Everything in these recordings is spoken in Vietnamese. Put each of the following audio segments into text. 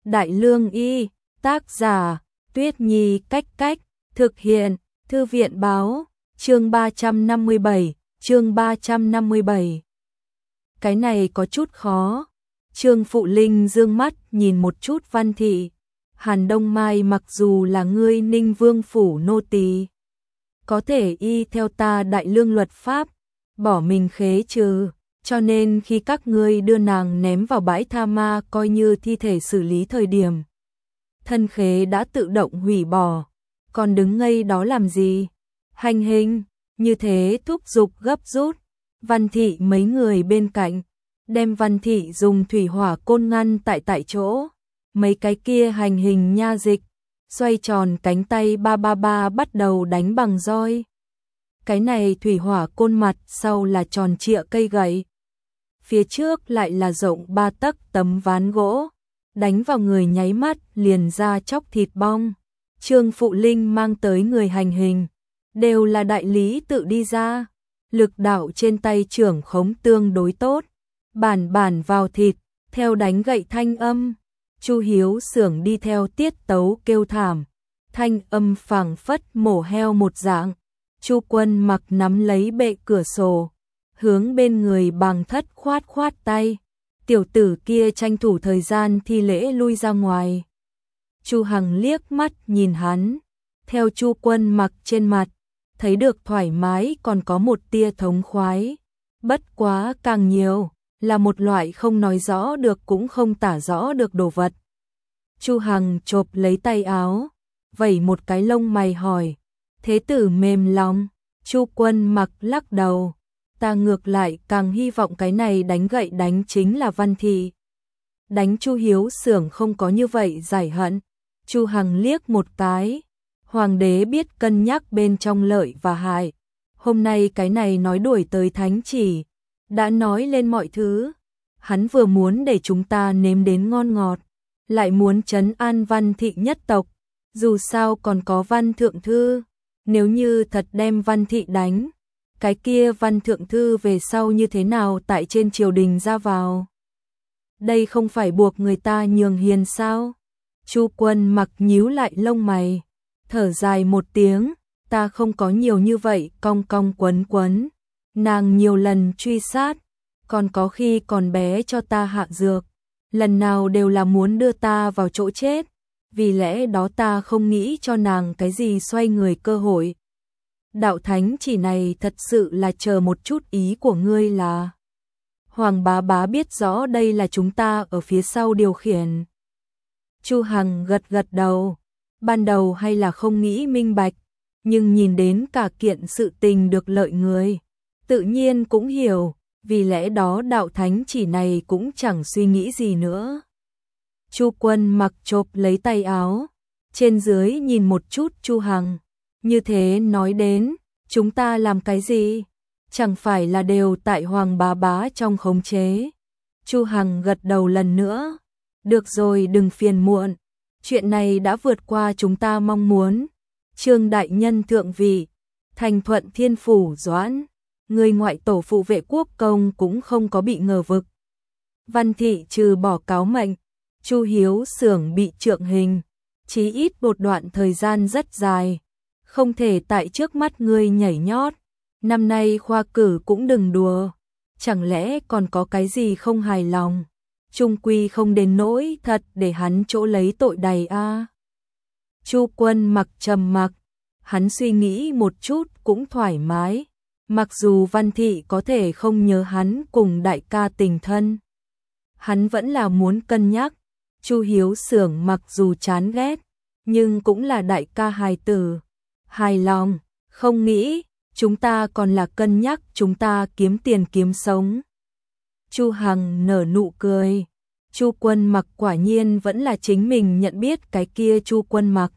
Đại Lương Y, tác giả, Tuyết Nhi Cách Cách, thực hiện, Thư viện Báo, chương 357, chương 357. Cái này có chút khó. Trương Phụ Linh dương mắt nhìn một chút Văn Thị. Hàn Đông Mai mặc dù là ngươi Ninh Vương phủ nô tỳ, có thể y theo ta Đại Lương luật pháp, bỏ mình khế trừ, cho nên khi các ngươi đưa nàng ném vào bãi tha ma coi như thi thể xử lý thời điểm, thân khế đã tự động hủy bỏ, còn đứng ngây đó làm gì? Hành hình, như thế thúc giục gấp rút. Văn Thị mấy người bên cạnh, đem Văn Thị dùng thủy hỏa côn ngăn tại chỗ. Mấy cái kia hành hình nha dịch, xoay tròn cánh tay ba bắt đầu đánh bằng roi. Cái này thủy hỏa côn mặt sau là tròn trịa cây gậy, phía trước lại là rộng 3 tấc tấm ván gỗ, đánh vào người nháy mắt liền ra chóc thịt bong. Trương Phụ Linh mang tới người hành hình, đều là đại lý tự đi ra, lực đạo trên tay trưởng khống tương đối tốt, bản vào thịt, theo đánh gậy thanh âm. Chu Hiếu Xưởng đi theo tiết tấu kêu thảm, thanh âm phảng phất mổ heo một dạng. Chu Quân Mặc nắm lấy bệ cửa sổ, hướng bên người Bàng Thất khoát tay. Tiểu tử kia tranh thủ thời gian thi lễ lui ra ngoài. Chu Hằng liếc mắt nhìn hắn, theo Chu Quân Mặc trên mặt, thấy được thoải mái còn có một tia thống khoái. Bất quá càng nhiều, là một loại không nói rõ được cũng không tả rõ được đồ vật. Chu Hằng chộp lấy tay áo, vẩy một cái lông mày hỏi, thế tử mềm lòng? Chu Quân Mặc lắc đầu, ta ngược lại càng hy vọng cái này đánh gậy đánh chính là Văn Thị. Đánh Chu Hiếu Xưởng không có như vậy giải hận. Chu Hằng liếc một cái, hoàng đế biết cân nhắc bên trong lợi và hại. Hôm nay cái này nói đuổi tới thánh chỉ, đã nói lên mọi thứ. Hắn vừa muốn để chúng ta nếm đến ngon ngọt, lại muốn trấn an Văn Thị nhất tộc, dù sao còn có Văn Thượng Thư. Nếu như thật đem Văn Thị đánh, cái kia Văn Thượng Thư về sau như thế nào tại trên triều đình ra vào? Đây không phải buộc người ta nhường hiền sao? Chu Quân Mặc nhíu lại lông mày, thở dài một tiếng, ta không có nhiều như vậy cong quấn. Nàng nhiều lần truy sát, còn có khi còn bé cho ta hạ dược, lần nào đều là muốn đưa ta vào chỗ chết, vì lẽ đó ta không nghĩ cho nàng cái gì xoay người cơ hội. Đạo thánh chỉ này thật sự là chờ một chút ý của ngươi là. Hoàng bá biết rõ đây là chúng ta ở phía sau điều khiển. Chu Hằng gật đầu, ban đầu hay là không nghĩ minh bạch, nhưng nhìn đến cả kiện sự tình được lợi người, tự nhiên cũng hiểu, vì lẽ đó đạo thánh chỉ này cũng chẳng suy nghĩ gì nữa. Chu Quân Mặc chộp lấy tay áo, trên dưới nhìn một chút Chu Hằng, như thế nói đến, chúng ta làm cái gì? Chẳng phải là đều tại Hoàng bá trong khống chế. Chu Hằng gật đầu lần nữa, được rồi đừng phiền muộn, chuyện này đã vượt qua chúng ta mong muốn. Trương đại nhân thượng vị, thành Thuận Thiên phủ Doãn, người ngoại tổ phụ Vệ Quốc công cũng không có bị ngờ vực. Văn Thị trừ bỏ cáo mệnh, Chu Hiếu Xưởng bị trượng hình, chí ít một đoạn thời gian rất dài, không thể tại trước mắt ngươi nhảy nhót. Năm nay khoa cử cũng đừng đùa, chẳng lẽ còn có cái gì không hài lòng? Trung quy không đến nỗi thật để hắn chỗ lấy tội đầy a. Chu Quân Mặc trầm mặc, hắn suy nghĩ một chút cũng thoải mái, mặc dù Văn Thị có thể không nhớ hắn cùng đại ca tình thân, hắn vẫn là muốn cân nhắc. Chu Hiếu Xưởng mặc dù chán ghét, nhưng cũng là đại ca hài tử, hài lòng, không nghĩ, chúng ta còn là cân nhắc chúng ta kiếm tiền kiếm sống. Chu Hằng nở nụ cười, Chu Quân Mặc quả nhiên vẫn là chính mình nhận biết cái kia Chu Quân Mặc.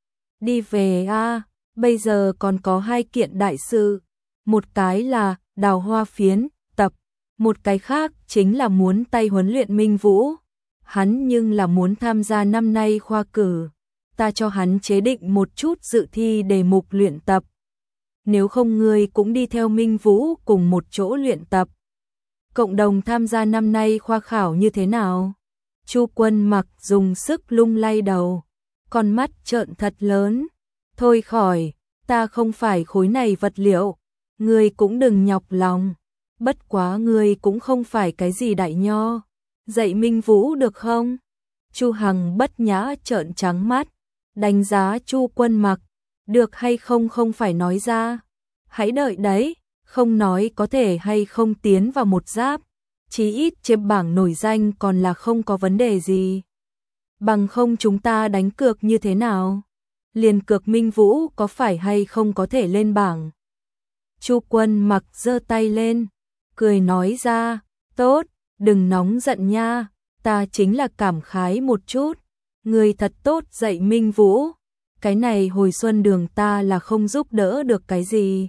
Đi về a, bây giờ còn có 2 kiện đại sự, một cái là Đào Hoa Phiến tập, một cái khác chính là muốn tay huấn luyện Minh Vũ. Hắn nhưng là muốn tham gia năm nay khoa cử, ta cho hắn chế định một chút dự thi đề mục luyện tập. Nếu không ngươi cũng đi theo Minh Vũ cùng một chỗ luyện tập, cộng đồng tham gia năm nay khoa khảo như thế nào? Chu Quân Mặc dùng sức lung lay đầu, con mắt trợn thật lớn. Thôi khỏi, ta không phải khối này vật liệu, ngươi cũng đừng nhọc lòng. Bất quá ngươi cũng không phải cái gì đại nho, dạy Minh Vũ được không? Chu Hằng bất nhã trợn trắng mắt, đánh giá Chu Quân Mặc, được hay không không phải nói ra. Hãy đợi đấy, không nói có thể hay không tiến vào một giáp, chí ít trên bảng nổi danh còn là không có vấn đề gì. Bằng không chúng ta đánh cược như thế nào? Liền cược Minh Vũ có phải hay không có thể lên bảng. Chu Quân Mặc giơ tay lên, cười nói ra, tốt, đừng nóng giận nha, ta chính là cảm khái một chút. Người thật tốt dạy Minh Vũ, cái này hồi xuân đường ta là không giúp đỡ được cái gì.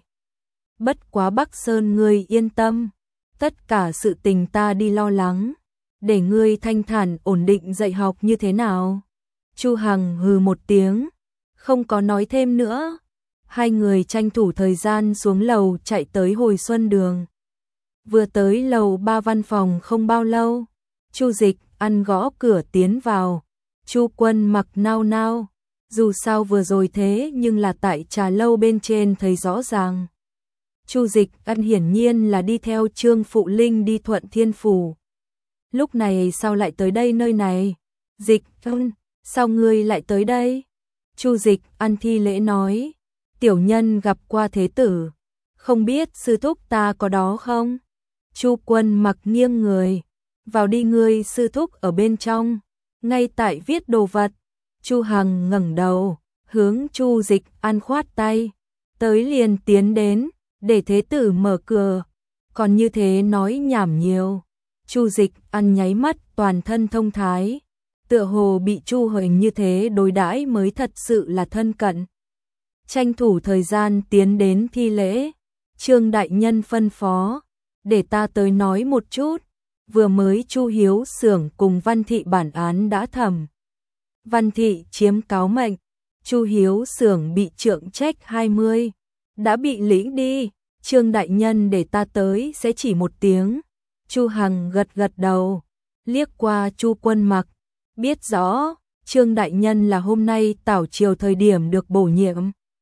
Bất quá Bắc Sơn ngươi yên tâm, tất cả sự tình ta đi lo lắng, để ngươi thanh thản ổn định dạy học như thế nào. Chu Hằng hừ một tiếng, không có nói thêm nữa. Hai người tranh thủ thời gian xuống lầu chạy tới hồi xuân đường. Vừa tới lầu 3 văn phòng không bao lâu, Chu Dịch ăn gõ cửa tiến vào. Chu Quân Mặc nao nao, dù sao vừa rồi thế nhưng là tại trà lâu bên trên thấy rõ ràng. Chu Dịch ăn hiển nhiên là đi theo Trương Phụ Linh đi Thuận Thiên Phủ. Lúc này sao lại tới đây nơi này? Dịch, sao ngươi lại tới đây? Chu Dịch ăn thi lễ nói, tiểu nhân gặp qua thế tử, không biết sư thúc ta có đó không? Chu Quân Mặc nghiêng người, vào đi, ngươi sư thúc ở bên trong, ngay tại viết đồ vật. Chu Hằng ngẩng đầu, hướng Chu Dịch ăn khoát tay, tới liền tiến đến, để thế tử mở cửa, còn như thế nói nhảm nhiều. Chu Dịch ăn nháy mắt toàn thân thông thái, tựa hồ bị Chu Huỳnh như thế đối đãi mới thật sự là thân cận. Tranh thủ thời gian tiến đến thi lễ, Trương đại nhân phân phó, để ta tới nói một chút, vừa mới Chu Hiếu Xưởng cùng Văn Thị bản án đã thẩm. Văn Thị chiếm cáo mệnh, Chu Hiếu Xưởng bị trượng trách 20, đã bị lĩnh đi, Trương đại nhân để ta tới sẽ chỉ một tiếng. Chu Hằng gật gật đầu, liếc qua Chu Quân Mặc, biết rõ, Trương đại nhân là hôm nay tảo triều thời điểm được bổ nhiệm.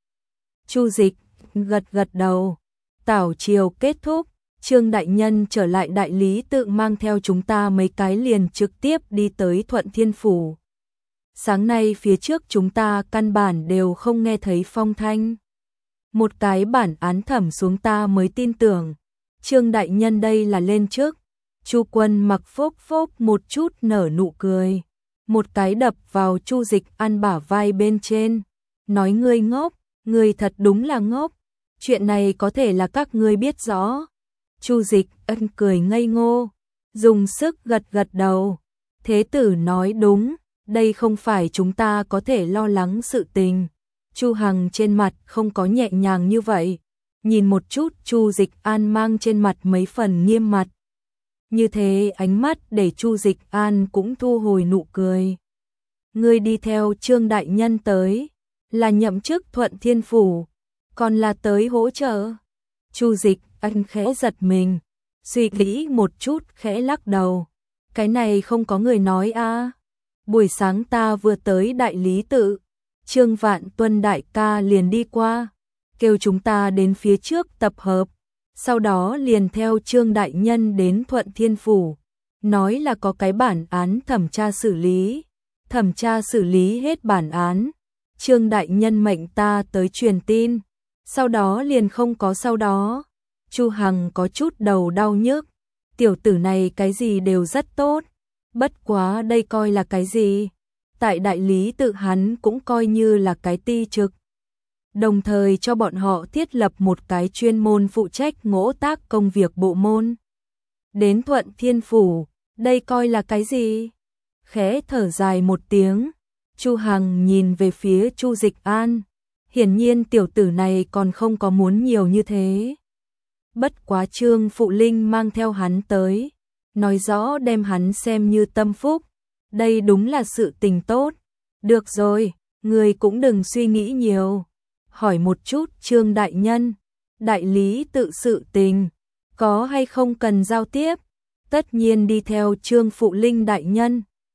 Chu Dịch gật gật đầu, tảo triều kết thúc, Trương đại nhân trở lại đại lý tự mang theo chúng ta mấy cái liền trực tiếp đi tới Thuận Thiên Phủ. Sáng nay phía trước chúng ta căn bản đều không nghe thấy phong thanh. Một cái bản án thẩm xuống ta mới tin tưởng, Trương đại nhân đây là lên trước. Chu Quân Mặc phốc phốc một chút nở nụ cười, một cái đập vào Chu Dịch ăn bả vai bên trên, nói ngươi ngốc, ngươi thật đúng là ngốc, chuyện này có thể là các ngươi biết rõ. Chu Dịch ân cười ngây ngô, dùng sức gật gật đầu, thế tử nói đúng, đây không phải chúng ta có thể lo lắng sự tình. Chu Hằng trên mặt không có nhẹ nhàng như vậy, nhìn một chút Chu Dịch An mang trên mặt mấy phần nghiêm mặt. Như thế ánh mắt để Chu Dịch An cũng thu hồi nụ cười. Ngươi đi theo Trương đại nhân tới, là nhậm chức Thuận Thiên Phủ, còn là tới hỗ trợ? Chu Dịch An khẽ giật mình, suy nghĩ một chút khẽ lắc đầu. Cái này không có người nói a. Buổi sáng ta vừa tới đại lý tự, Trương Vạn Tuân đại ca liền đi qua, kêu chúng ta đến phía trước tập hợp. Sau đó liền theo Trương đại nhân đến Thuận Thiên Phủ, nói là có cái bản án thẩm tra xử lý hết bản án. Trương đại nhân mệnh ta tới truyền tin, sau đó liền không có sau đó. Chu Hằng có chút đầu đau nhức, tiểu tử này cái gì đều rất tốt, bất quá đây coi là cái gì? Tại đại lý tự hắn cũng coi như là cái ti trực. Đồng thời cho bọn họ thiết lập một cái chuyên môn phụ trách ngỗ tác công việc bộ môn. Đến Thuận Thiên Phủ, đây coi là cái gì? Khẽ thở dài một tiếng, Chu Hằng nhìn về phía Chu Dịch An, hiển nhiên tiểu tử này còn không có muốn nhiều như thế. Bất quá Trương Phụ Linh mang theo hắn tới, nói rõ đem hắn xem như tâm phúc, đây đúng là sự tình tốt. Được rồi, người cũng đừng suy nghĩ nhiều. Hỏi một chút Trương đại nhân, đại lý tự sự tình, có hay không cần giao tiếp? Tất nhiên đi theo Trương Phụ Linh đại nhân,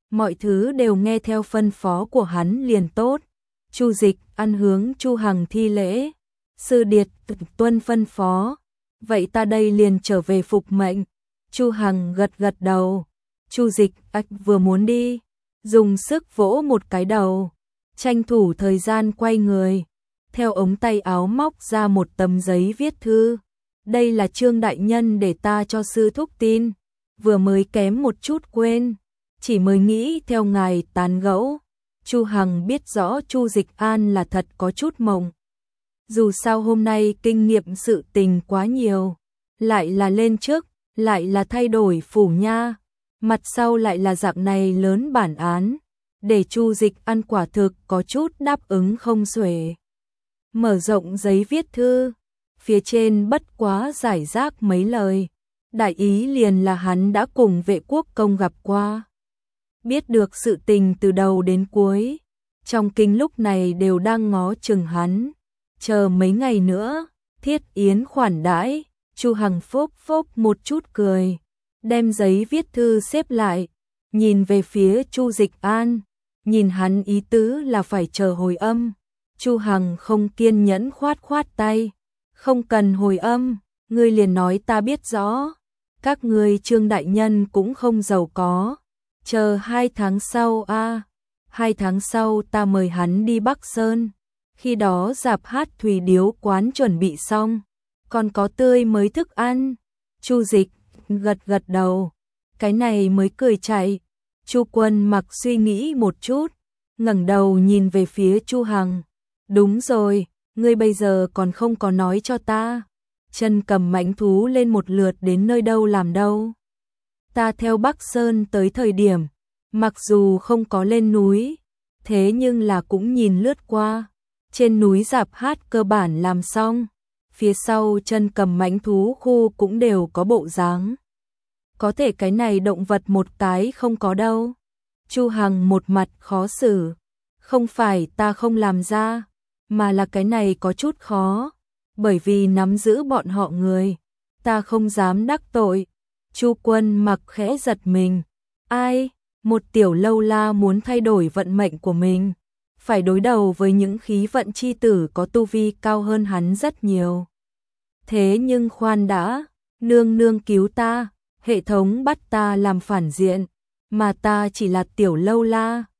mọi thứ đều nghe theo phân phó của hắn liền tốt. Chu Dịch ăn hướng Chu Hằng thi lễ. Sư điệt tuân phân phó. Vậy ta đây liền trở về phục mệnh. Chu Hằng gật gật đầu. Chu Dịch vừa muốn đi, dùng sức vỗ một cái đầu, tranh thủ thời gian quay người, theo ống tay áo móc ra một tấm giấy viết thư. Đây là Trương đại nhân để ta cho sư thúc tin, vừa mới kém một chút quên, chỉ mới nghĩ theo ngài tán gẫu. Chu Hằng biết rõ Chu Dịch An là thật có chút mộng. Dù sao hôm nay kinh nghiệm sự tình quá nhiều, lại là lên trước, lại là thay đổi phủ nha, mặt sau lại là dạng này lớn bản án, để Chu Dịch An quả thực có chút đáp ứng không xuể. Mở rộng giấy viết thư, phía trên bất quá giải rác mấy lời, đại ý liền là hắn đã cùng Vệ Quốc Công gặp qua, biết được sự tình từ đầu đến cuối, trong kinh lúc này đều đang ngó chừng hắn, chờ mấy ngày nữa, thiết yến khoản đãi. Chu Hằng phốc phốc một chút cười, đem giấy viết thư xếp lại, nhìn về phía Chu Dịch An, nhìn hắn ý tứ là phải chờ hồi âm. Chu Hằng không kiên nhẫn khoát khoát tay, không cần hồi âm, ngươi liền nói ta biết rõ, các ngươi Trương đại nhân cũng không giàu có, chờ 2 tháng sau 2 tháng sau ta mời hắn đi Bắc Sơn, khi đó rạp hát Thủy Điếu quán chuẩn bị xong, còn có tươi mới thức ăn. Chu Dịch gật gật đầu, cái này mới cười chạy. Chu Quân Mặc suy nghĩ một chút, ngẩng đầu nhìn về phía Chu Hằng. Đúng rồi, ngươi bây giờ còn không có nói cho ta, chân cầm mãnh thú lên một lượt đến nơi đâu làm đâu. Ta theo Bắc Sơn tới thời điểm, mặc dù không có lên núi, thế nhưng là cũng nhìn lướt qua, trên núi rạp hát cơ bản làm xong, phía sau chân cầm mãnh thú khu cũng đều có bộ dáng. Có thể cái này động vật một cái không có đâu. Chu Hằng một mặt khó xử, không phải ta không làm ra, mà là cái này có chút khó, bởi vì nắm giữ bọn họ người, ta không dám đắc tội. Chu Quân Mặc khẽ giật mình, ai, một tiểu lâu la muốn thay đổi vận mệnh của mình, phải đối đầu với những khí vận chi tử có tu vi cao hơn hắn rất nhiều. Thế nhưng khoan đã, nương nương cứu ta, hệ thống bắt ta làm phản diện, mà ta chỉ là tiểu lâu la,